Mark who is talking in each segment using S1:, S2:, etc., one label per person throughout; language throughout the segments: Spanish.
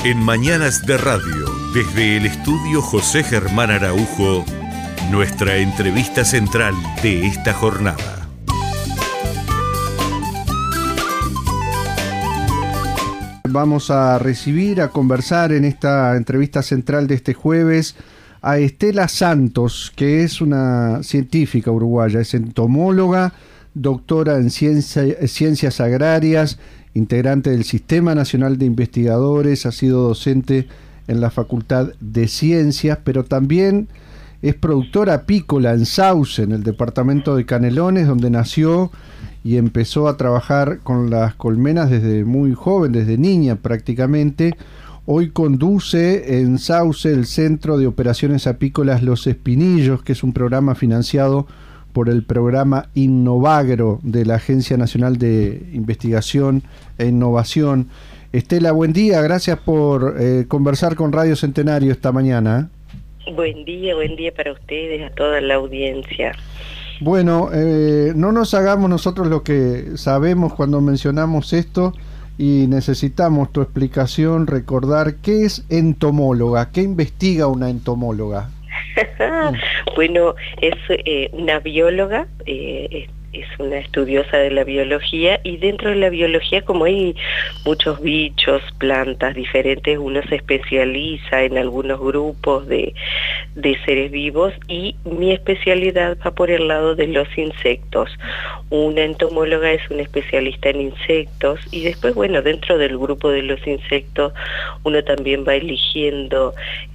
S1: En Mañanas de Radio, desde el estudio José Germán Araujo, nuestra entrevista central de esta jornada.
S2: Vamos a recibir, a conversar en esta entrevista central de este jueves a Estela Santos, que es una científica uruguaya, es entomóloga, doctora en ciencias agrarias, integrante del Sistema Nacional de Investigadores, ha sido docente en la Facultad de Ciencias, pero también es productora apícola en Sauce, en el departamento de Canelones, donde nació y empezó a trabajar con las colmenas desde muy joven, desde niña prácticamente. Hoy conduce en Sauce el Centro de Operaciones Apícolas Los Espinillos, que es un programa financiado por el programa Innovagro de la Agencia Nacional de Investigación e Innovación. Estela, buen día, gracias por conversar con Radio Centenario esta mañana.
S3: Buen día para ustedes, a toda la audiencia.
S2: Bueno, no nos hagamos nosotros lo que sabemos cuando mencionamos esto y necesitamos tu explicación, recordar qué es entomóloga, qué investiga una entomóloga.
S3: Bueno, es una bióloga, es una estudiosa de la biología, y dentro de la biología, como hay muchos bichos, plantas diferentes, uno se especializa en algunos grupos de seres vivos, y mi especialidad va por el lado de los insectos. Una entomóloga es una especialista en insectos, y después, bueno, dentro del grupo de los insectos uno también va eligiendo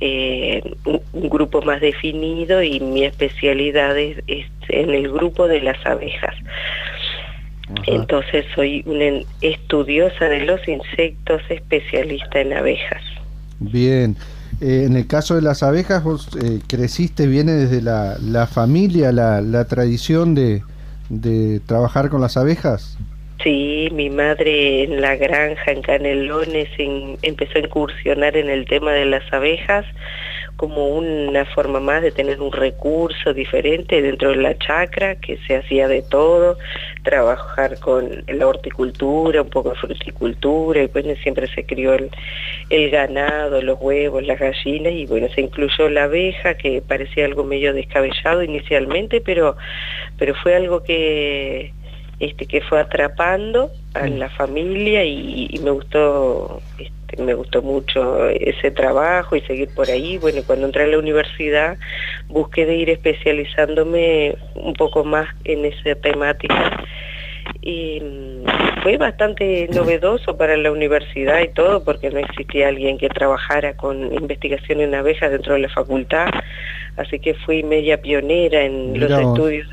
S3: un grupo más definido, y mi especialidad es en el grupo de las abejas. Ajá. Entonces soy una estudiosa de los insectos, especialista en abejas.
S2: Bien, en el caso de las abejas, vos creciste, viene desde la familia, la tradición de trabajar con las abejas.
S3: Sí, mi madre en la granja en Canelones empezó a incursionar en el tema de las abejas como una forma más de tener un recurso diferente dentro de la chacra, que se hacía de todo, trabajar con la horticultura, un poco de fruticultura, y bueno, siempre se crió el ganado, los huevos, las gallinas, y bueno, se incluyó la abeja, que parecía algo medio descabellado inicialmente, pero fue algo que fue atrapando a la familia, y me gustó mucho ese trabajo y seguir por ahí. Bueno, cuando entré a la universidad busqué de ir especializándome un poco más en esa temática, y fue bastante novedoso para la universidad y todo, porque no existía alguien que trabajara con investigación en abejas dentro de la facultad, así que fui media pionera en los estudios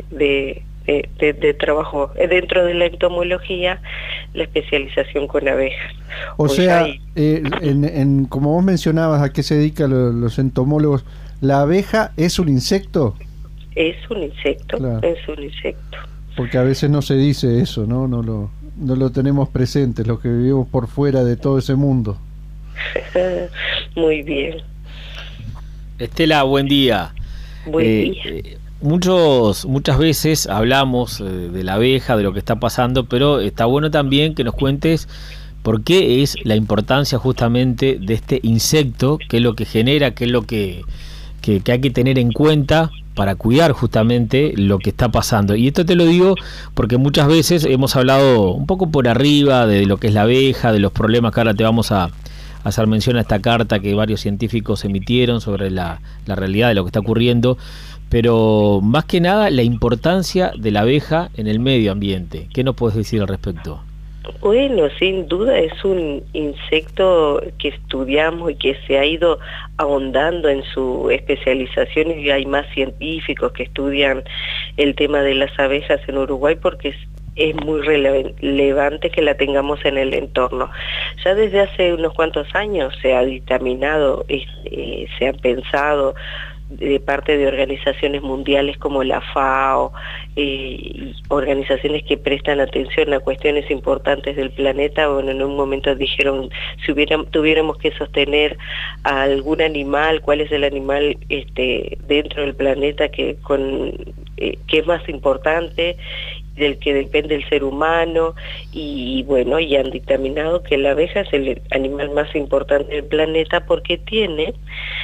S3: de trabajo dentro de la entomología, la especialización con abejas.
S2: O sea, como vos mencionabas, ¿a qué se dedican los entomólogos? ¿La abeja es un insecto?
S3: Es un insecto, claro. Es un insecto.
S2: Porque a veces no se dice eso, ¿no? No lo tenemos presente, los que vivimos por fuera de todo ese mundo.
S3: Muy bien.
S4: Estela, buen día.
S3: Buen día.
S4: Muchas veces hablamos de la abeja, de lo que está pasando, pero está bueno también que nos cuentes por qué es la importancia justamente de este insecto, qué es lo que genera, qué es lo que hay que tener en cuenta para cuidar justamente lo que está pasando. Y esto te lo digo porque muchas veces hemos hablado un poco por arriba de lo que es la abeja, de los problemas que ahora te vamos a hacer mención a esta carta que varios científicos emitieron sobre la realidad de lo que está ocurriendo, pero más que nada la importancia de la abeja en el medio ambiente. ¿Qué nos puedes decir al respecto?
S3: Bueno, sin duda es un insecto que estudiamos y que se ha ido ahondando en su especialización, y hay más científicos que estudian el tema de las abejas en Uruguay, porque es muy relevante que la tengamos en el entorno. Ya desde hace unos cuantos años se ha dictaminado, se ha pensado de parte de organizaciones mundiales como la FAO, y organizaciones que prestan atención a cuestiones importantes del planeta. Bueno, en un momento dijeron, si tuviéramos que sostener a algún animal, ¿cuál es el animal dentro del planeta que es más importante? del que depende el ser humano, y bueno, y han dictaminado que la abeja es el animal más importante del planeta porque tiene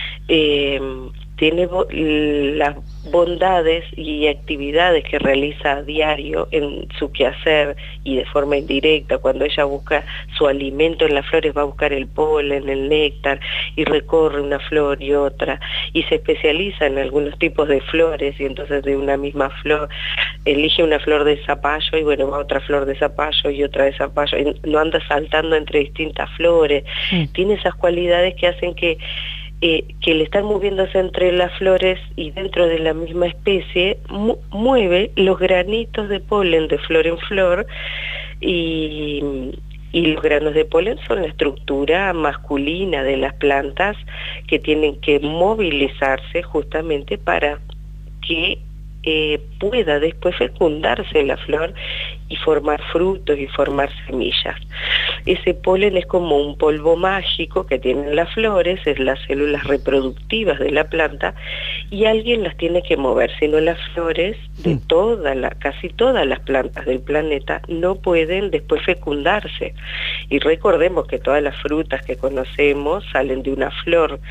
S3: las bondades y actividades que realiza a diario en su quehacer y de forma indirecta. Cuando ella busca su alimento en las flores, va a buscar el polen, el néctar, y recorre una flor y otra, y se especializa en algunos tipos de flores, y entonces de una misma flor elige una flor de zapallo, y bueno, va a otra flor de zapallo y otra de zapallo, y no anda saltando entre distintas flores. Tiene esas cualidades que hacen que el estar moviéndose entre las flores y dentro de la misma especie mueve los granitos de polen de flor en flor, y los granos de polen son la estructura masculina de las plantas que tienen que movilizarse justamente para que pueda después fecundarse la flor y formar frutos y formar semillas. Ese polen es como un polvo mágico que tienen las flores, es las células reproductivas de la planta, y alguien las tiene que mover, si no las flores de casi todas las plantas del planeta no pueden después fecundarse. Y recordemos que todas las frutas que conocemos salen de una flor,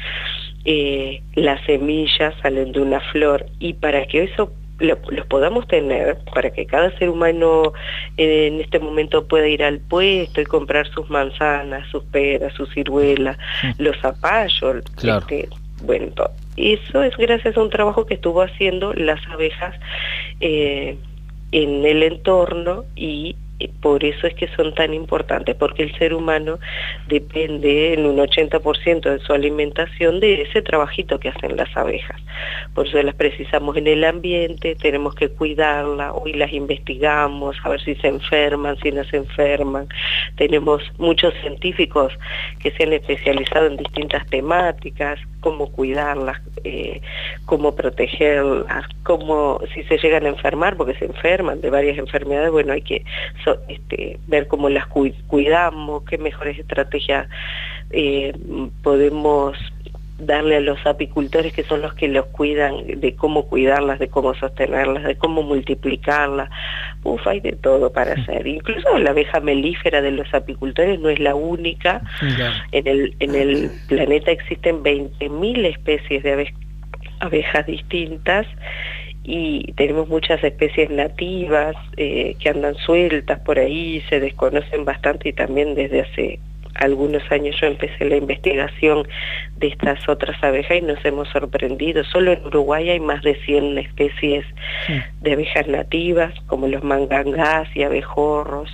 S3: las semillas salen de una flor, y para que eso los podamos tener, para que cada ser humano en este momento pueda ir al puesto y comprar sus manzanas, sus peras, sus ciruelas, los zapallos,
S4: claro.
S3: Bueno, eso es gracias a un trabajo que estuvo haciendo las abejas en el entorno, y por eso es que son tan importantes, porque el ser humano depende en un 80% de su alimentación de ese trabajito que hacen las abejas. Por eso las precisamos en el ambiente, tenemos que cuidarlas, hoy las investigamos, a ver si se enferman, si no se enferman. Tenemos muchos científicos que se han especializado en distintas temáticas, cómo cuidarlas, cómo protegerlas, cómo si se llegan a enfermar, porque se enferman de varias enfermedades, bueno, hay que ver cómo las cuidamos, qué mejores estrategias podemos darle a los apicultores, que son los que los cuidan, de cómo cuidarlas, de cómo sostenerlas, de cómo multiplicarlas. Hay de todo para hacer. Incluso la abeja melífera de los apicultores no es la única. En el planeta existen 20.000 especies de abejas distintas, y tenemos muchas especies nativas que andan sueltas por ahí, se desconocen bastante, y también desde hace algunos años yo empecé la investigación de estas otras abejas y nos hemos sorprendido. Solo en Uruguay hay más de 100 especies de abejas nativas, como los mangangás y abejorros.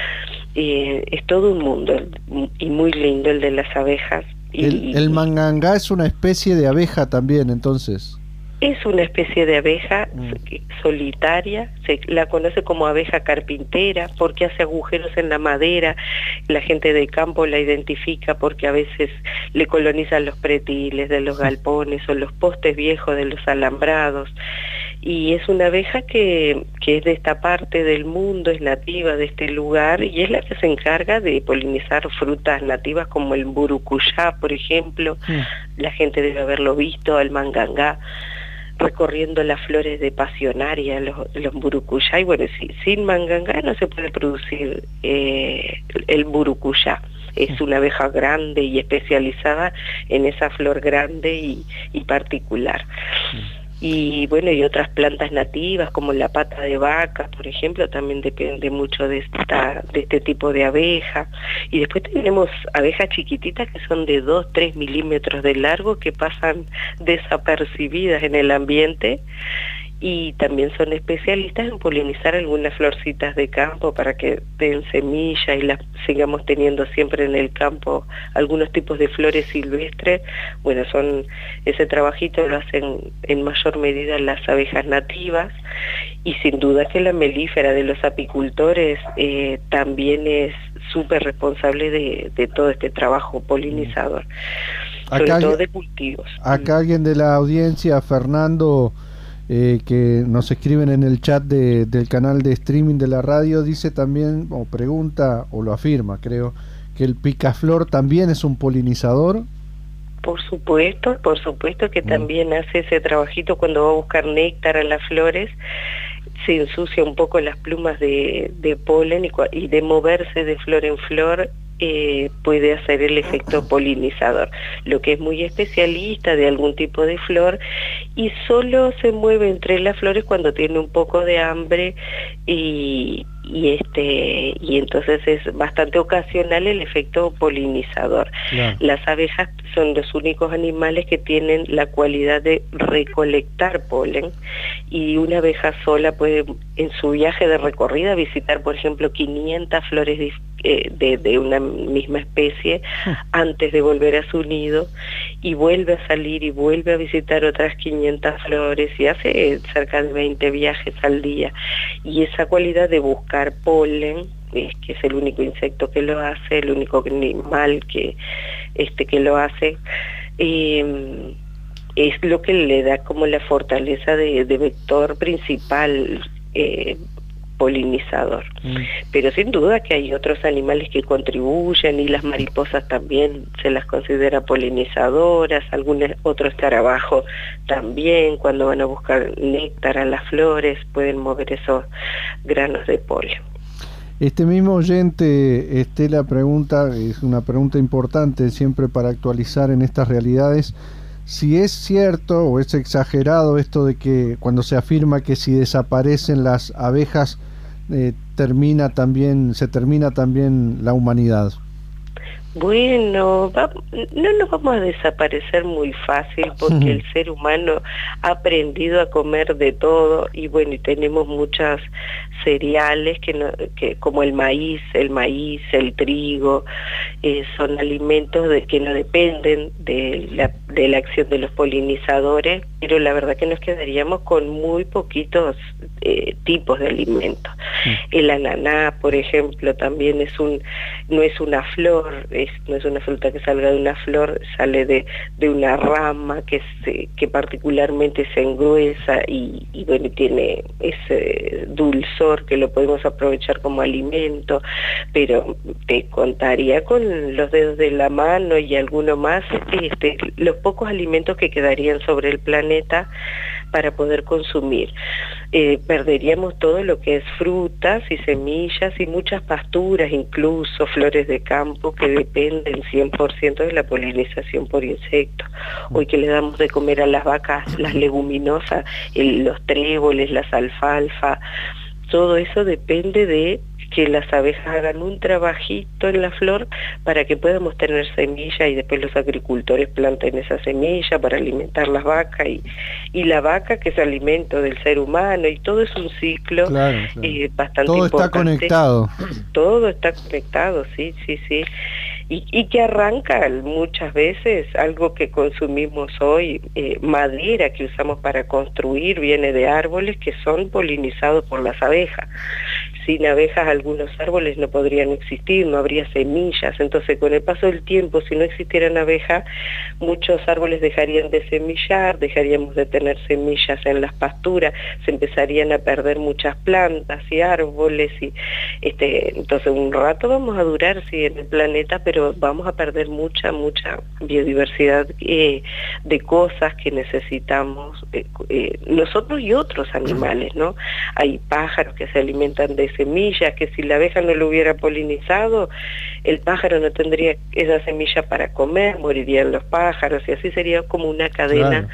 S3: Es todo un mundo, y muy lindo el de las abejas.
S2: El mangangá es una especie de abeja también, entonces.
S3: Es una especie de abeja solitaria, se la conoce como abeja carpintera porque hace agujeros en la madera. La gente de campo la identifica porque a veces le colonizan los pretiles de los galpones o los postes viejos de los alambrados. Y es una abeja que es de esta parte del mundo, es nativa de este lugar, y es la que se encarga de polinizar frutas nativas como el burucuyá, por ejemplo. La gente debe haberlo visto, al mangangá, recorriendo las flores de pasionaria, los burucuyá, y bueno, sin mangangá no se puede producir el burucuyá. Es una abeja grande y especializada en esa flor grande y particular. Y bueno, y otras plantas nativas como la pata de vaca, por ejemplo, también depende mucho de este tipo de abeja. Y después tenemos abejas chiquititas que son de 2-3 milímetros de largo, que pasan desapercibidas en el ambiente, y también son especialistas en polinizar algunas florcitas de campo para que den semilla y las sigamos teniendo siempre en el campo, algunos tipos de flores silvestres. Bueno, ese trabajito lo hacen en mayor medida las abejas nativas, y sin duda que la melífera de los apicultores también es súper responsable de todo este trabajo polinizador, sobre todo de cultivos.
S2: Acá alguien de la audiencia, Fernando, que nos escriben en el chat del canal de streaming de la radio, dice también, o pregunta, o lo afirma, creo, que el picaflor también es un polinizador.
S3: Por supuesto que también hace ese trabajito cuando va a buscar néctar a las flores. se ensucia un poco las plumas de polen y de moverse de flor en flor puede hacer el efecto polinizador. Lo que es muy especialista de algún tipo de flor y solo se mueve entre las flores cuando tiene un poco de hambre y entonces es bastante ocasional el efecto polinizador. Claro. Las abejas son los únicos animales que tienen la cualidad de recolectar polen y una abeja sola puede en su viaje de recorrida visitar, por ejemplo, 500 flores de una misma especie antes de volver a su nido y vuelve a salir y vuelve a visitar otras 500 flores y hace cerca de 20 viajes al día. Y esa cualidad de buscar polen, que es el único insecto que lo hace, el único animal que lo hace, es lo que le da como la fortaleza de vector principal polinizador. Pero sin duda que hay otros animales que contribuyen y las mariposas también se las considera polinizadoras, algunos otros escarabajos también cuando van a buscar néctar a las flores pueden mover esos granos de polen.
S2: Este mismo oyente, Estela, pregunta, es una pregunta importante siempre para actualizar en estas realidades, si es cierto o es exagerado esto de que cuando se afirma que si desaparecen las abejas se termina también la humanidad.
S3: Bueno, no nos vamos a desaparecer muy fácil porque el ser humano ha aprendido a comer de todo y bueno, y tenemos muchas cereales que como el maíz, el trigo, son alimentos que no dependen de la acción de los polinizadores, pero la verdad que nos quedaríamos con muy poquitos tipos de alimentos. El ananá, por ejemplo, también no es una flor, no es una fruta que salga de una flor, sale de una rama que particularmente se engruesa y bueno, tiene ese dulzor que lo podemos aprovechar como alimento, pero te contaría con los dedos de la mano y alguno más los pocos alimentos que quedarían sobre el planeta para poder consumir. Perderíamos todo lo que es frutas y semillas y muchas pasturas, incluso flores de campo que dependen 100% de la polinización por insectos. Hoy que le damos de comer a las vacas, las leguminosas, los tréboles, las alfalfa, todo eso depende de que las abejas hagan un trabajito en la flor para que podamos tener semilla y después los agricultores planten esa semilla para alimentar las vacas y la vaca que es alimento del ser humano y todo es un ciclo bastante
S2: todo
S3: importante.
S2: Está conectado.
S3: Todo está conectado, sí. Y que arranca muchas veces algo que consumimos hoy, madera que usamos para construir, viene de árboles que son polinizados por las abejas. Sin abejas algunos árboles no podrían existir, no habría semillas, entonces con el paso del tiempo, si no existieran abejas, muchos árboles dejarían de semillar, dejaríamos de tener semillas en las pasturas, se empezarían a perder muchas plantas y árboles, y entonces un rato vamos a durar en el planeta, pero vamos a perder mucha biodiversidad de cosas que necesitamos nosotros y otros animales, ¿no? Hay pájaros que se alimentan de semillas, que si la abeja no lo hubiera polinizado, el pájaro no tendría esa semilla para comer, morirían los pájaros, y así sería como una cadena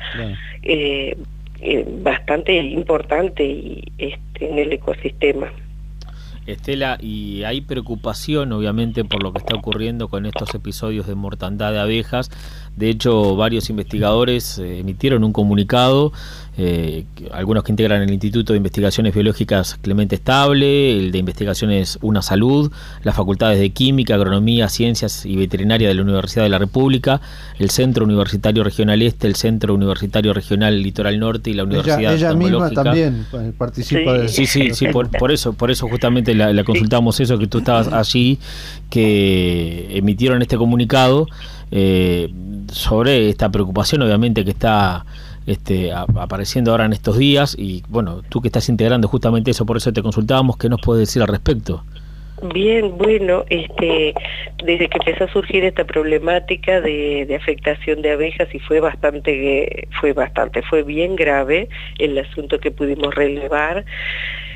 S3: bastante importante en el ecosistema.
S4: Estela, y hay preocupación obviamente por lo que está ocurriendo con estos episodios de mortandad de abejas. De hecho, varios investigadores emitieron un comunicado, algunos que integran el Instituto de Investigaciones Biológicas Clemente Estable, el de Investigaciones Una Salud, las facultades de Química, Agronomía, Ciencias y Veterinaria de la Universidad de la República, el Centro Universitario Regional Este, el Centro Universitario Regional Litoral Norte y la Universidad
S2: Ella misma
S4: Oftalmológica.
S2: también participa
S4: Sí, por eso justamente la consultamos eso, que tú estabas allí, que emitieron este comunicado sobre esta preocupación obviamente que está apareciendo ahora en estos días, y bueno, tú que estás integrando justamente eso, por eso te consultábamos, ¿qué nos puedes decir al respecto?
S3: Bien, bueno, desde que empezó a surgir esta problemática de afectación de abejas, y fue bien grave el asunto que pudimos relevar,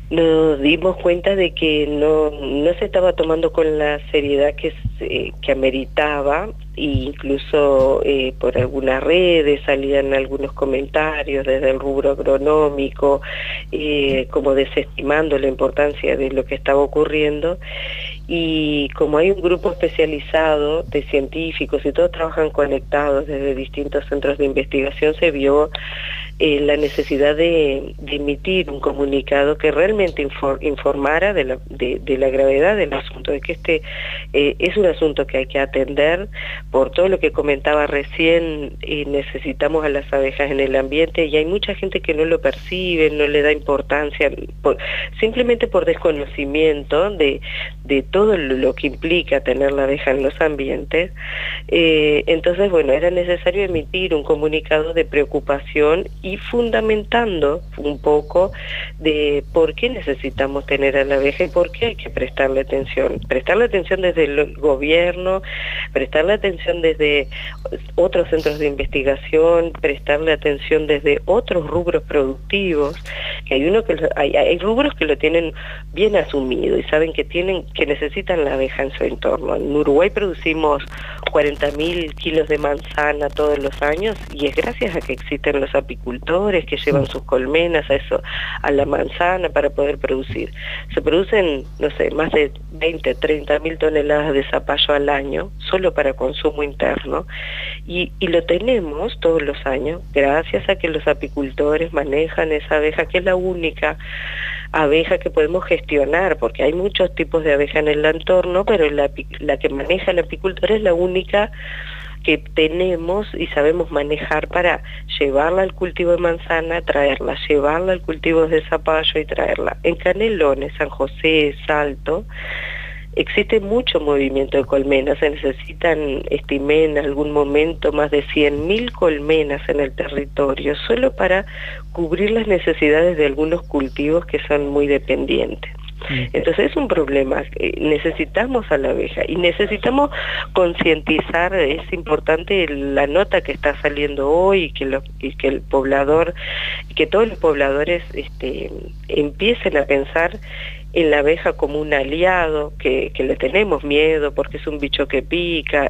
S3: nos dimos cuenta de que no se estaba tomando con la seriedad que ameritaba, e incluso por algunas redes salían algunos comentarios desde el rubro agronómico, como desestimando la importancia de lo que estaba ocurriendo. Y como hay un grupo especializado de científicos y todos trabajan conectados desde distintos centros de investigación, se vio la necesidad de emitir un comunicado que realmente informara de la gravedad del asunto, de que este es un asunto que hay que atender. Por todo lo que comentaba recién, necesitamos a las abejas en el ambiente y hay mucha gente que no lo percibe, no le da importancia, simplemente por desconocimiento de todo lo que implica tener la abeja en los ambientes. Entonces, bueno, era necesario emitir un comunicado de preocupación y fundamentando un poco de por qué necesitamos tener a la abeja y por qué hay que prestarle atención desde el gobierno, prestarle atención desde otros centros de investigación, prestarle atención desde otros rubros productivos, que hay rubros que lo tienen bien asumido y saben que necesitan la abeja en su entorno. En Uruguay producimos 40.000 kilos de manzana todos los años y es gracias a que existen los apicultores que llevan sus colmenas a la manzana para poder producir. Se producen, no sé, más de 30.000 toneladas de zapallo al año, solo para consumo interno, y lo tenemos todos los años gracias a que los apicultores manejan esa abeja, que es la única abeja que podemos gestionar, porque hay muchos tipos de abeja en el entorno, pero la que maneja el apicultor es la única que tenemos y sabemos manejar para llevarla al cultivo de manzana, traerla, llevarla al cultivo de zapallo y traerla. En Canelones, San José, Salto, existe mucho movimiento de colmenas. Se necesitan, estimé en algún momento, más de 100.000 colmenas en el territorio, solo para cubrir las necesidades de algunos cultivos que son muy dependientes. Entonces es un problema, necesitamos a la abeja y necesitamos concientizar. Es importante la nota que está saliendo hoy y que el poblador, que todos los pobladores empiecen a pensar en la abeja como un aliado, que le tenemos miedo porque es un bicho que pica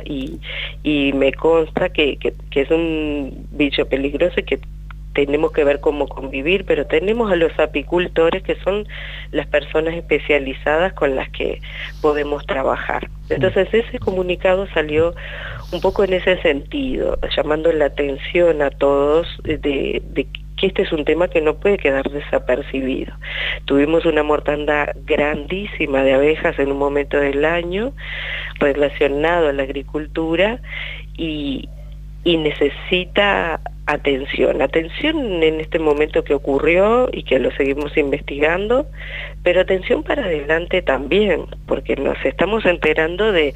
S3: y me consta que es un bicho peligroso y que tenemos que ver cómo convivir, pero tenemos a los apicultores, que son las personas especializadas con las que podemos trabajar. Entonces ese comunicado salió un poco en ese sentido, llamando la atención a todos de que este es un tema que no puede quedar desapercibido. Tuvimos una mortandad grandísima de abejas en un momento del año relacionado a la agricultura y necesita atención en este momento que ocurrió y que lo seguimos investigando, pero atención para adelante también, porque nos estamos enterando de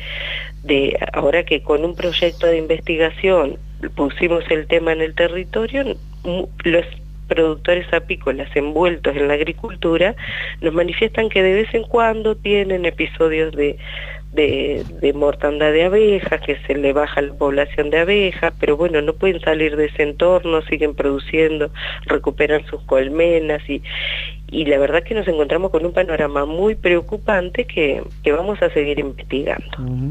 S3: ahora que con un proyecto de investigación pusimos el tema en el territorio, los productores apícolas envueltos en la agricultura nos manifiestan que de vez en cuando tienen episodios de mortandad de abejas, que se le baja la población de abejas, pero bueno, no pueden salir de ese entorno, siguen produciendo, recuperan sus colmenas y la verdad que nos encontramos con un panorama muy preocupante que vamos a seguir investigando.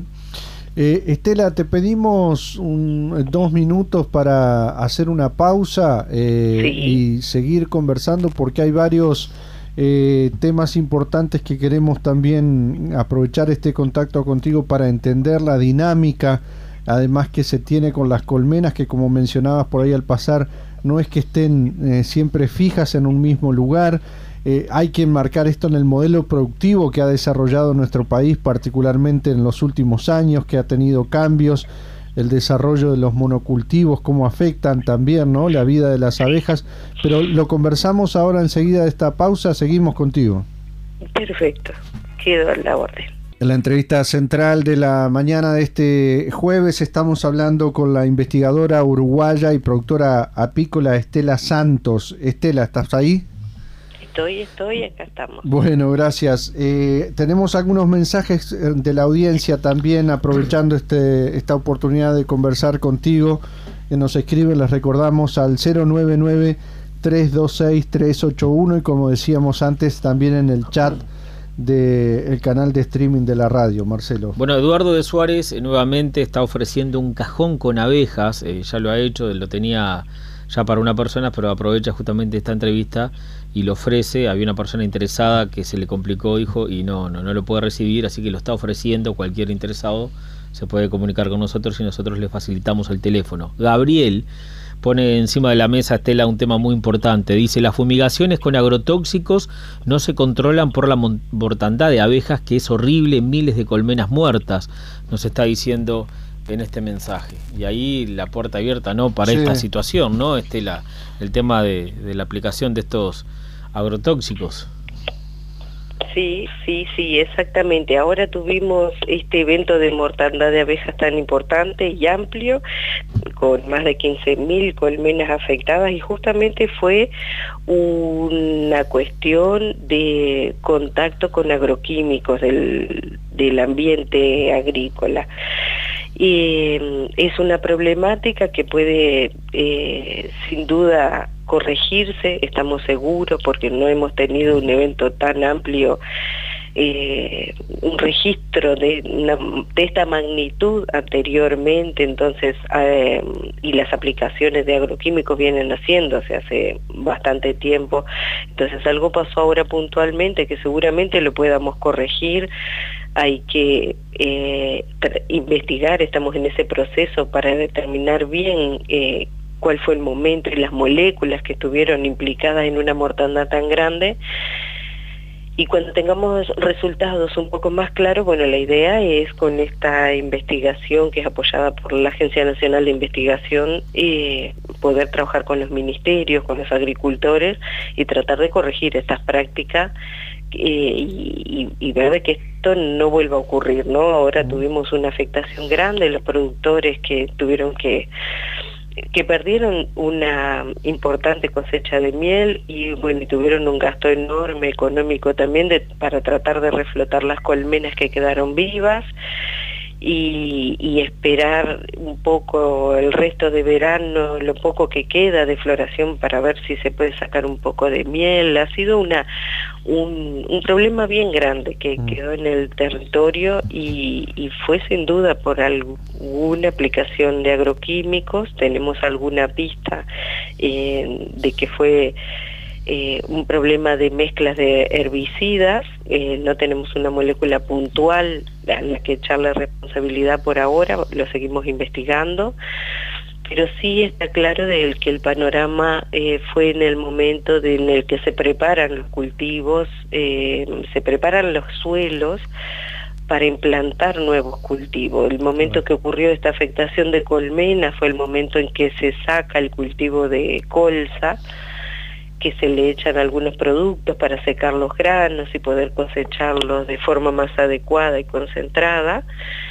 S2: Estela, te pedimos 2 minutos para hacer una pausa y seguir conversando, porque hay varios temas importantes que queremos también aprovechar este contacto contigo para entender la dinámica, además que se tiene con las colmenas, que como mencionabas por ahí al pasar, no es que estén siempre fijas en un mismo lugar. Hay que enmarcar esto en el modelo productivo que ha desarrollado nuestro país, particularmente en los últimos años, que ha tenido cambios, el desarrollo de los monocultivos, cómo afectan también, ¿no?, la vida de las abejas, pero lo conversamos ahora enseguida de esta pausa. Seguimos contigo.
S3: Perfecto, quedo a la orden.
S2: En la entrevista central de la mañana de este jueves estamos hablando con la investigadora uruguaya y productora apícola Estela Santos. Estela, ¿estás ahí?
S3: Estoy, acá estamos.
S2: Bueno, gracias. Tenemos algunos mensajes de la audiencia también, aprovechando esta oportunidad de conversar contigo, que nos escriben, les recordamos, al 099 326-381 y como decíamos antes también en el chat del canal de streaming de la radio, Marcelo.
S4: Bueno, Eduardo de Suárez nuevamente está ofreciendo un cajón con abejas, ya lo ha hecho, lo tenía ya para una persona, pero aprovecha justamente esta entrevista y lo ofrece. Había una persona interesada que se le complicó, dijo, y no lo puede recibir, así que lo está ofreciendo. Cualquier interesado se puede comunicar con nosotros y nosotros le facilitamos el teléfono. Gabriel pone encima de la mesa, Estela, un tema muy importante. Dice: las fumigaciones con agrotóxicos no se controlan por la mortandad de abejas, que es horrible, miles de colmenas muertas, nos está diciendo en este mensaje. Y ahí la puerta abierta, ¿no?, para esta situación, ¿no, Estela? El tema de la aplicación de estos agrotóxicos.
S3: Sí, exactamente. Ahora tuvimos este evento de mortandad de abejas tan importante y amplio, con más de 15.000 colmenas afectadas, y justamente fue una cuestión de contacto con agroquímicos del ambiente agrícola. Es una problemática que puede sin duda corregirse, estamos seguros, porque no hemos tenido un evento tan amplio, un registro de esta magnitud anteriormente. Entonces, y las aplicaciones de agroquímicos vienen haciéndose hace bastante tiempo. Entonces algo pasó ahora puntualmente que seguramente lo podamos corregir. Hay que investigar, estamos en ese proceso para determinar bien cuál fue el momento y las moléculas que estuvieron implicadas en una mortandad tan grande. Y cuando tengamos resultados un poco más claros, bueno, la idea es, con esta investigación que es apoyada por la Agencia Nacional de Investigación, poder trabajar con los ministerios, con los agricultores y tratar de corregir estas prácticas y ver de que esto no vuelva a ocurrir, ¿no? Ahora tuvimos una afectación grande, los productores que tuvieron que perdieron una importante cosecha de miel y bueno, y tuvieron un gasto enorme económico también para tratar de reflotar las colmenas que quedaron vivas y esperar un poco el resto de verano, lo poco que queda de floración, para ver si se puede sacar un poco de miel. Ha sido un problema bien grande que quedó en el territorio y fue sin duda por alguna aplicación de agroquímicos. Tenemos alguna pista de que fue un problema de mezclas de herbicidas. No tenemos una molécula puntual a la que echarle responsabilidad por ahora, lo seguimos investigando, pero sí está claro que el panorama fue en el momento en el que se preparan los cultivos, se preparan los suelos para implantar nuevos cultivos. El momento que ocurrió esta afectación de colmena fue el momento en que se saca el cultivo de colza, que se le echan algunos productos para secar los granos y poder cosecharlos de forma más adecuada y concentrada,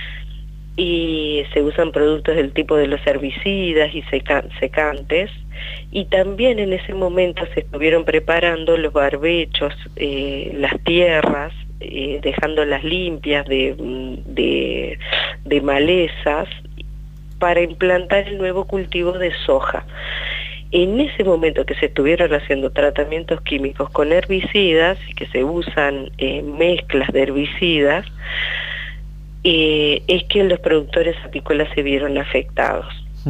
S3: y se usan productos del tipo de los herbicidas y secantes, y también en ese momento se estuvieron preparando los barbechos, las tierras, dejándolas limpias de malezas para implantar el nuevo cultivo de soja. En ese momento que se estuvieron haciendo tratamientos químicos con herbicidas, y que se usan mezclas de herbicidas, es que los productores apícolas se vieron afectados.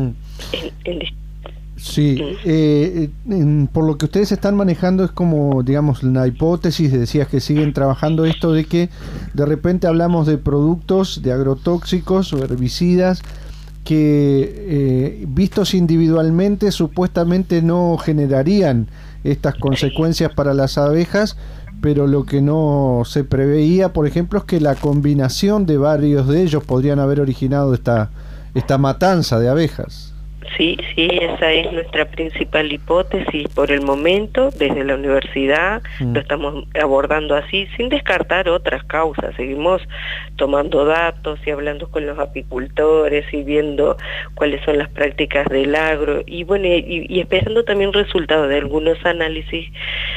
S2: Por lo que ustedes están manejando es como, digamos, la hipótesis, decías que siguen trabajando esto de que de repente hablamos de productos, de agrotóxicos o herbicidas que vistos individualmente supuestamente no generarían estas consecuencias para las abejas, pero lo que no se preveía, por ejemplo, es que la combinación de varios de ellos podrían haber originado esta matanza de abejas.
S3: Sí, esa es nuestra principal hipótesis por el momento. Desde la universidad lo estamos abordando así, sin descartar otras causas. Seguimos tomando datos y hablando con los apicultores y viendo cuáles son las prácticas del agro, y bueno, y esperando también resultados de algunos análisis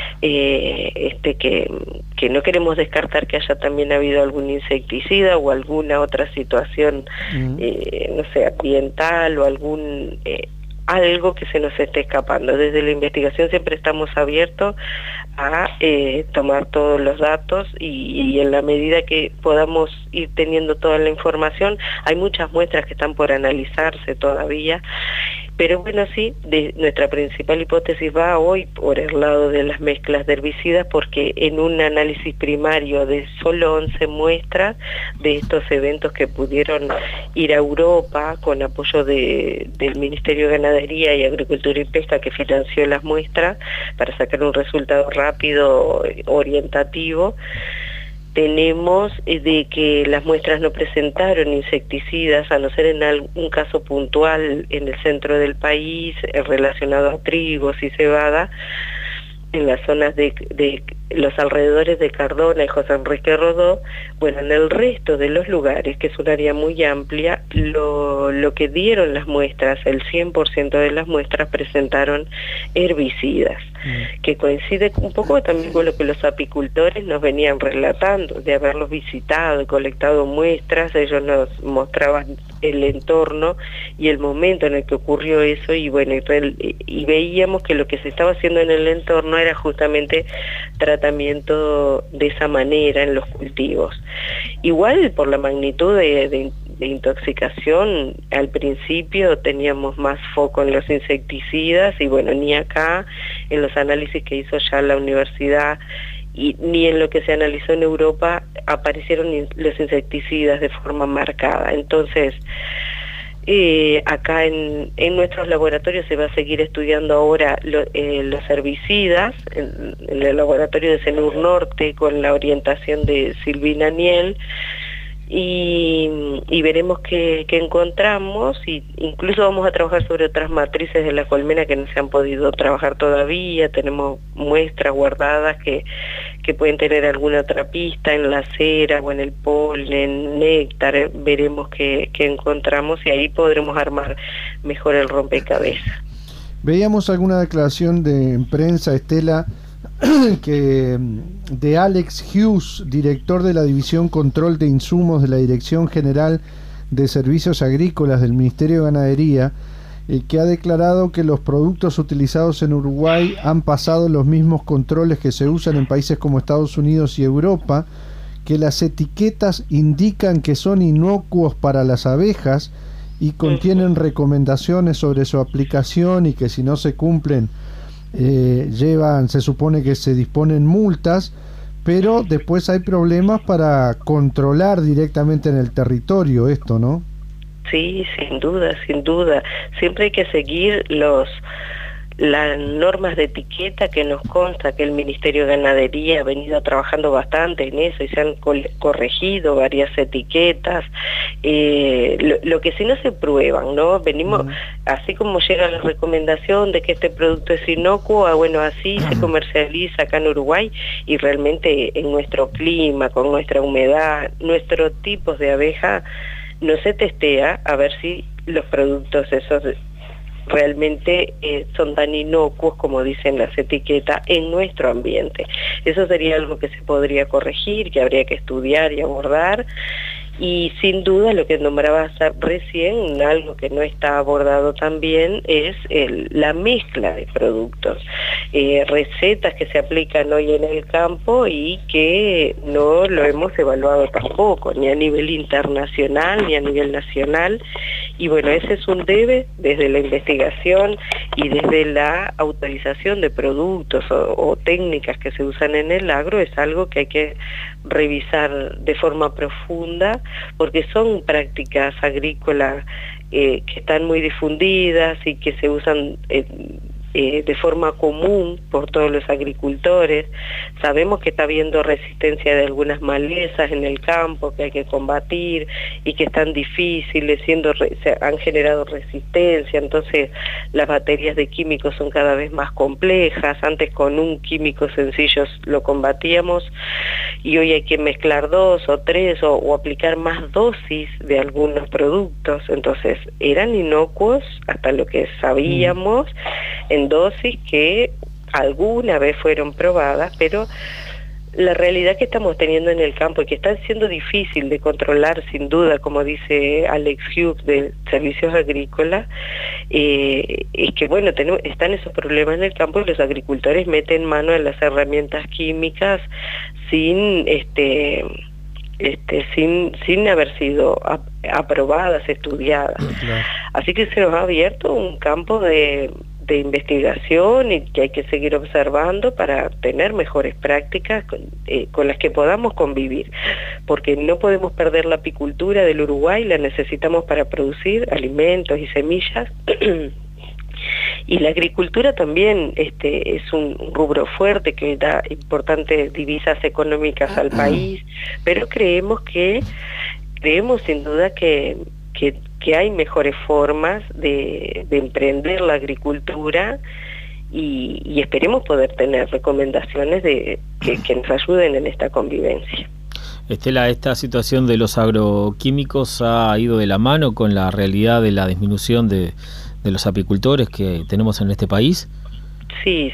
S3: que no queremos descartar que haya también habido algún insecticida o alguna otra situación, no sé, ambiental o algo que se nos esté escapando. Desde la investigación siempre estamos abiertos a tomar todos los datos y en la medida que podamos ir teniendo toda la información, hay muchas muestras que están por analizarse todavía, pero bueno, sí, nuestra principal hipótesis va hoy por el lado de las mezclas de herbicidas, porque en un análisis primario de solo 11 muestras de estos eventos que pudieron ir a Europa con apoyo del Ministerio de Ganadería y Agricultura y Pesca, que financió las muestras para sacar un resultado rápido, orientativo, tenemos de que las muestras no presentaron insecticidas, a no ser en algún caso puntual en el centro del país relacionado a trigos y cebada, en las zonas de los alrededores de Cardona y José Enrique Rodó. Bueno, en el resto de los lugares, que es un área muy amplia, lo que dieron las muestras, el 100% de las muestras presentaron herbicidas, que coincide un poco también con lo que los apicultores nos venían relatando, de haberlos visitado y colectado muestras. Ellos nos mostraban el entorno y el momento en el que ocurrió eso, y bueno, y veíamos que lo que se estaba haciendo en el entorno era justamente tratamiento de esa manera en los cultivos. Igual, por la magnitud de intoxicación, al principio teníamos más foco en los insecticidas, y bueno, ni acá en los análisis que hizo ya la universidad ni en lo que se analizó en Europa aparecieron los insecticidas de forma marcada. Entonces, acá en nuestros laboratorios se va a seguir estudiando ahora los herbicidas, en el laboratorio de CENUR Norte, con la orientación de Silvina Niel, y veremos qué encontramos, y incluso vamos a trabajar sobre otras matrices de la colmena que no se han podido trabajar todavía. Tenemos muestras guardadas que pueden tener alguna otra pista en la cera o en el polen, néctar. Veremos qué encontramos y ahí podremos armar mejor el rompecabezas.
S2: Veíamos alguna declaración en prensa, Estela, que de Alex Hughes, director de la División Control de Insumos de la Dirección General de Servicios Agrícolas del Ministerio de Ganadería, que ha declarado que los productos utilizados en Uruguay han pasado los mismos controles que se usan en países como Estados Unidos y Europa, que las etiquetas indican que son inocuos para las abejas y contienen recomendaciones sobre su aplicación, y que si no se cumplen se supone que se disponen multas, pero después hay problemas para controlar directamente en el territorio esto, ¿no?
S3: Sí, sin duda. Siempre hay que seguir las normas de etiqueta, que nos consta que el Ministerio de Ganadería ha venido trabajando bastante en eso y se han corregido varias etiquetas. Lo que sí no se prueban, ¿no? Venimos, así como llega la recomendación de que este producto es inocuo, bueno, así se comercializa acá en Uruguay, y realmente en nuestro clima, con nuestra humedad, nuestros tipos de abeja, no se testea a ver si los productos esos realmente son tan inocuos como dicen las etiquetas en nuestro ambiente. Eso sería algo que se podría corregir, que habría que estudiar y abordar. Y sin duda lo que nombrabas recién, algo que no está abordado también, es la mezcla de productos, recetas que se aplican hoy en el campo y que no lo hemos evaluado tampoco, ni a nivel internacional ni a nivel nacional. Y bueno, ese es un debe desde la investigación y desde la autorización de productos o técnicas que se usan en el agro. Es algo que hay que revisar de forma profunda, porque son prácticas agrícolas que están muy difundidas y que se usan de forma común por todos los agricultores. Sabemos que está habiendo resistencia de algunas malezas en el campo que hay que combatir y que están difíciles, se han generado resistencia. Entonces las baterías de químicos son cada vez más complejas. Antes con un químico sencillo lo combatíamos, y hoy hay que mezclar 2 o 3 o aplicar más dosis de algunos productos. Entonces eran inocuos hasta lo que sabíamos, en dosis que alguna vez fueron probadas, pero La realidad que estamos teniendo en el campo y que está siendo difícil de controlar, sin duda, como dice Alex Hughes de Servicios Agrícolas, es que bueno, están esos problemas en el campo y los agricultores meten mano en las herramientas químicas sin haber sido aprobadas, estudiadas. Claro. Así que se nos ha abierto un campo de investigación y que hay que seguir observando para tener mejores prácticas con las que podamos convivir, porque no podemos perder la apicultura del Uruguay, la necesitamos para producir alimentos y semillas. Y la agricultura también es un rubro fuerte que da importantes divisas económicas al país, pero creemos sin duda que hay mejores formas de emprender la agricultura y esperemos poder tener recomendaciones que nos ayuden en esta convivencia.
S4: Estela, ¿esta situación de los agroquímicos ha ido de la mano con la realidad de la disminución de los apicultores que tenemos en este país?
S3: Sí.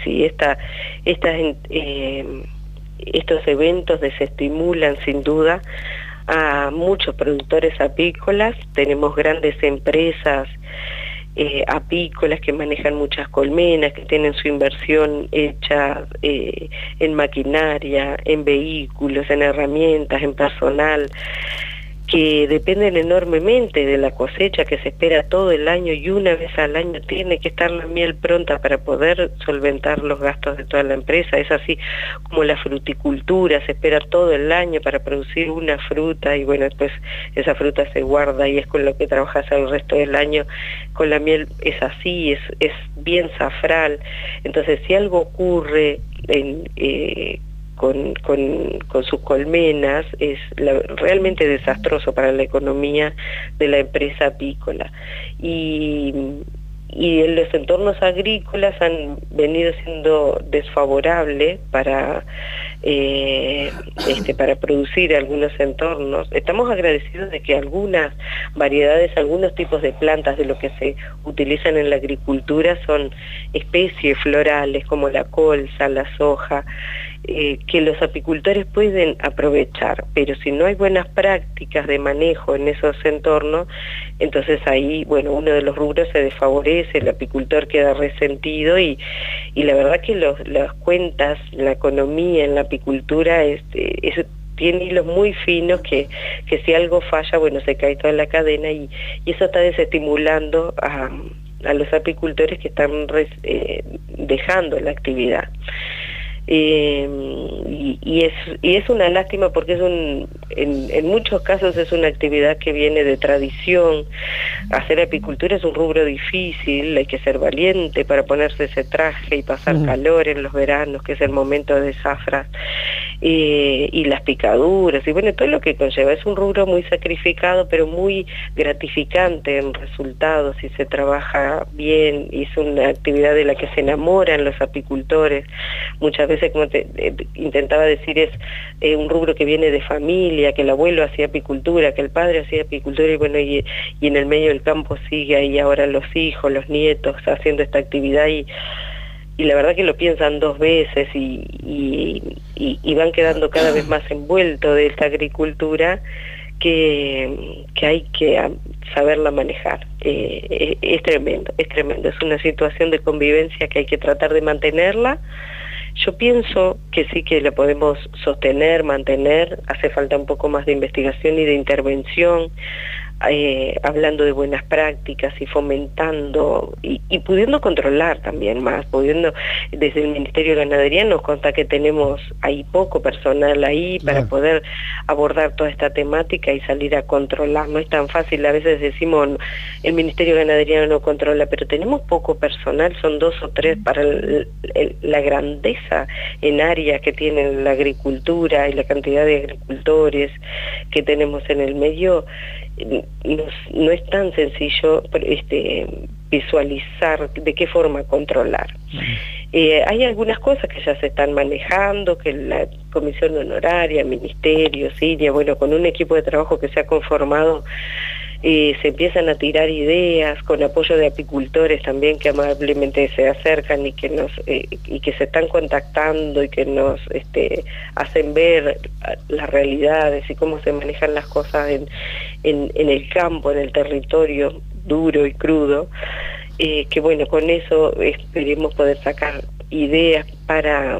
S3: Estos eventos desestimulan sin duda a muchos productores apícolas. Tenemos grandes empresas apícolas que manejan muchas colmenas, que tienen su inversión hecha en maquinaria, en vehículos, en herramientas, en personal, que dependen enormemente de la cosecha que se espera todo el año, y una vez al año tiene que estar la miel pronta para poder solventar los gastos de toda la empresa. Es así como la fruticultura, se espera todo el año para producir una fruta y bueno, después esa fruta se guarda y es con lo que trabajas el resto del año. Con la miel es así, es bien safral. Entonces, si algo ocurre con sus colmenas, es realmente desastroso para la economía de la empresa apícola. Y en los entornos agrícolas han venido siendo desfavorables para producir algunos entornos. Estamos agradecidos de que algunas variedades, algunos tipos de plantas de lo que se utilizan en la agricultura son especies florales como la colza, la soja, que los apicultores pueden aprovechar, pero si no hay buenas prácticas de manejo en esos entornos, entonces ahí, bueno, uno de los rubros se desfavorece, el apicultor queda resentido y la verdad que las cuentas, la economía en la apicultura tiene hilos muy finos que si algo falla, bueno, se cae toda la cadena y eso está desestimulando a los apicultores que están dejando la actividad. Y es una lástima porque en muchos casos es una actividad que viene de tradición. Hacer apicultura es un rubro difícil, hay que ser valiente para ponerse ese traje y pasar calor en los veranos, que es el momento de zafras, y las picaduras, y bueno, todo lo que conlleva. Es un rubro muy sacrificado, pero muy gratificante en resultados si se trabaja bien, y es una actividad de la que se enamoran los apicultores. Muchas veces, como intentaba decir, es un rubro que viene de familia, que el abuelo hacía apicultura, que el padre hacía apicultura, y bueno, y en el medio del campo sigue ahí ahora los hijos, los nietos haciendo esta actividad, y la verdad que lo piensan dos veces y van quedando cada vez más envueltos de esta agricultura que hay que saberla manejar. Es tremendo, es una situación de convivencia que hay que tratar de mantenerla. Yo pienso que sí que la podemos sostener, mantener. Hace falta un poco más de investigación y de intervención, hablando de buenas prácticas y fomentando y pudiendo controlar también más, desde el Ministerio de Ganadería nos consta que tenemos ahí poco personal ahí para poder abordar toda esta temática y salir a controlar. No es tan fácil, a veces decimos el Ministerio de Ganadería no controla, pero tenemos poco personal, son 2 o 3 para la grandeza en área que tiene la agricultura y la cantidad de agricultores que tenemos en el medio. No es tan sencillo visualizar de qué forma controlar. Hay algunas cosas que ya se están manejando, que la Comisión Honoraria, Ministerio, CINIA, bueno, con un equipo de trabajo que se ha conformado, se empiezan a tirar ideas con apoyo de apicultores también que amablemente se acercan y que y que se están contactando y que nos hacen ver las realidades y cómo se manejan las cosas en el campo, en el territorio duro y crudo, que bueno, con eso esperemos poder sacar ideas para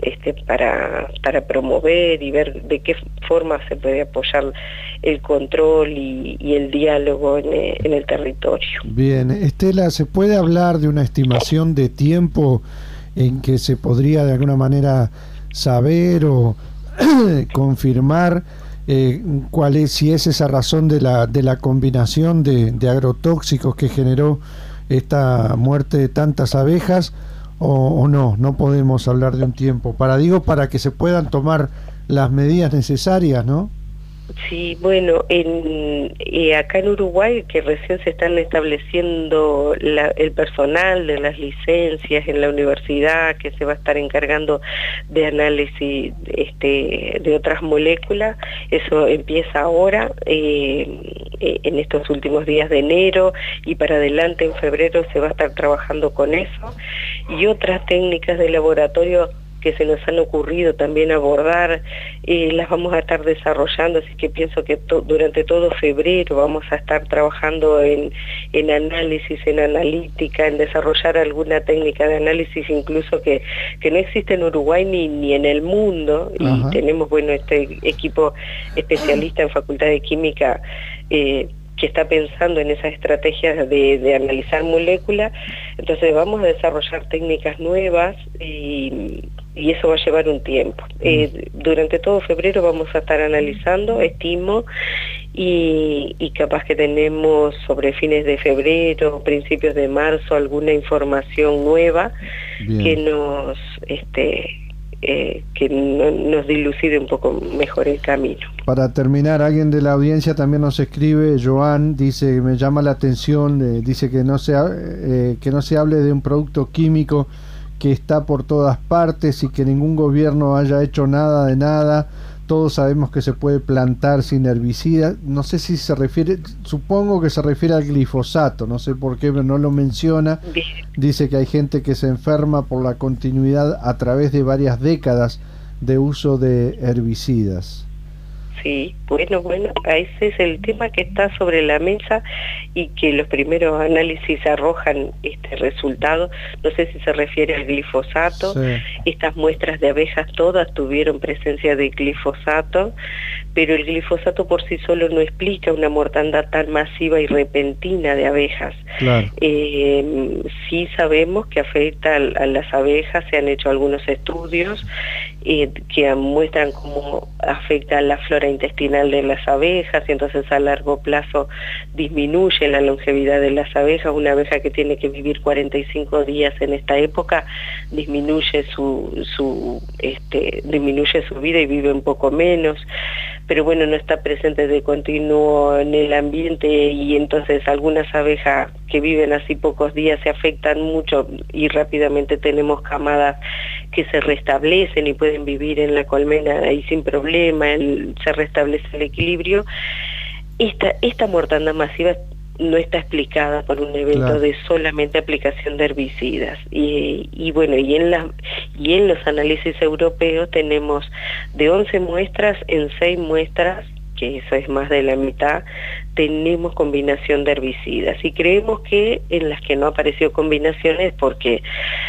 S3: promover y ver de qué forma se puede apoyar el control y el diálogo en el territorio.
S2: Bien, Estela, ¿se puede hablar de una estimación de tiempo en que se podría de alguna manera saber o confirmar cuál es, si es esa razón de la combinación de agrotóxicos que generó esta muerte de tantas abejas, o no podemos hablar de un tiempo? Para que se puedan tomar las medidas necesarias, ¿no?
S3: Sí, bueno, acá en Uruguay, que recién se están estableciendo el personal de las licencias en la universidad, que se va a estar encargando de análisis de otras moléculas, eso empieza ahora, en estos últimos días de enero, y para adelante en febrero se va a estar trabajando con eso, y otras técnicas de laboratorio que se nos han ocurrido también abordar, las vamos a estar desarrollando, así que pienso que durante todo febrero vamos a estar trabajando en análisis, en analítica, en desarrollar alguna técnica de análisis incluso que no existe en Uruguay ni en el mundo. Ajá. Y tenemos, bueno, este equipo especialista en Facultad de Química que está pensando en esas estrategias de analizar moléculas. Entonces vamos a desarrollar técnicas nuevas y eso va a llevar un tiempo. Durante todo febrero vamos a estar analizando, estimo, y capaz que tenemos sobre fines de febrero, principios de marzo, alguna información nueva. Bien. Que nos dilucide un poco mejor el camino.
S2: Para terminar, alguien de la audiencia también nos escribe, Joan, dice, me llama la atención, dice que no se hable de un producto químico que está por todas partes y que ningún gobierno haya hecho nada de nada. Todos sabemos que se puede plantar sin herbicida. No sé si se refiere, supongo que se refiere al glifosato, no sé por qué, pero no lo menciona. Dice que hay gente que se enferma por la continuidad a través de varias décadas de uso de herbicidas.
S3: Sí, bueno, ese es el tema que está sobre la mesa y que los primeros análisis arrojan este resultado. No sé si se refiere al glifosato. Sí. Estas muestras de abejas todas tuvieron presencia de glifosato, pero el glifosato por sí solo no explica una mortandad tan masiva y repentina de abejas. Claro. Sí sabemos que afecta a las abejas, se han hecho algunos estudios que muestran cómo afecta a la flora intestinal de las abejas, y entonces a largo plazo disminuye la longevidad de las abejas. Una abeja que tiene que vivir 45 días en esta época disminuye su vida y vive un poco menos, pero bueno, no está presente de continuo en el ambiente, y entonces algunas abejas que viven así pocos días se afectan mucho y rápidamente tenemos camadas que se restablecen y pueden vivir en la colmena ahí sin problema, se restablece el equilibrio. Esta mortandad masiva no está explicada por un evento claro. de solamente aplicación de herbicidas, y bueno, y en los análisis europeos tenemos de 11 muestras, en 6 muestras, que eso es más de la mitad, tenemos combinación de herbicidas, y creemos que en las que no apareció combinaciones porque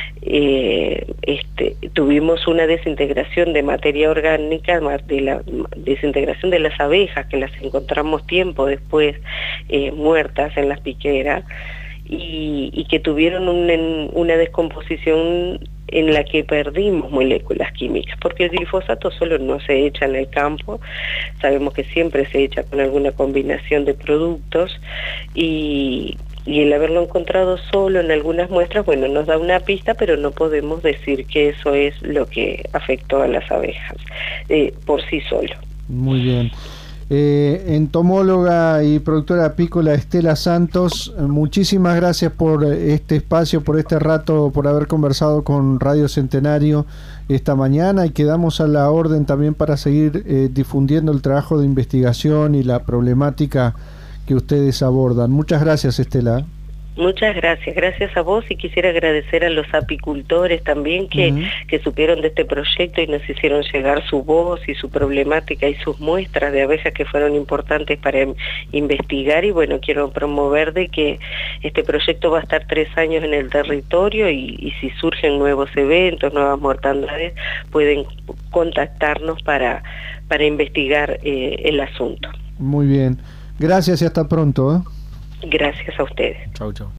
S3: tuvimos una desintegración de materia orgánica, de la desintegración de las abejas, que las encontramos tiempo después muertas en las piqueras, y que tuvieron una descomposición en la que perdimos moléculas químicas, porque el glifosato solo no se echa en el campo, sabemos que siempre se echa con alguna combinación de productos, y el haberlo encontrado solo en algunas muestras, bueno, nos da una pista, pero no podemos decir que eso es lo que afectó a las abejas por sí solo.
S2: Muy bien. Entomóloga y productora apícola Estela Santos, muchísimas gracias por este espacio, por este rato, por haber conversado con Radio Centenario esta mañana, y quedamos a la orden también para seguir difundiendo el trabajo de investigación y la problemática que ustedes abordan. Muchas gracias, Estela.
S3: Muchas gracias, gracias a vos, y quisiera agradecer a los apicultores también que supieron de este proyecto y nos hicieron llegar su voz y su problemática y sus muestras de abejas que fueron importantes para investigar. Y bueno, quiero promover de que este proyecto va a estar 3 años en el territorio y si surgen nuevos eventos, nuevas mortandades, pueden contactarnos para investigar el asunto.
S2: Muy bien, gracias y hasta pronto.
S3: Gracias a ustedes.
S4: Chau, chau.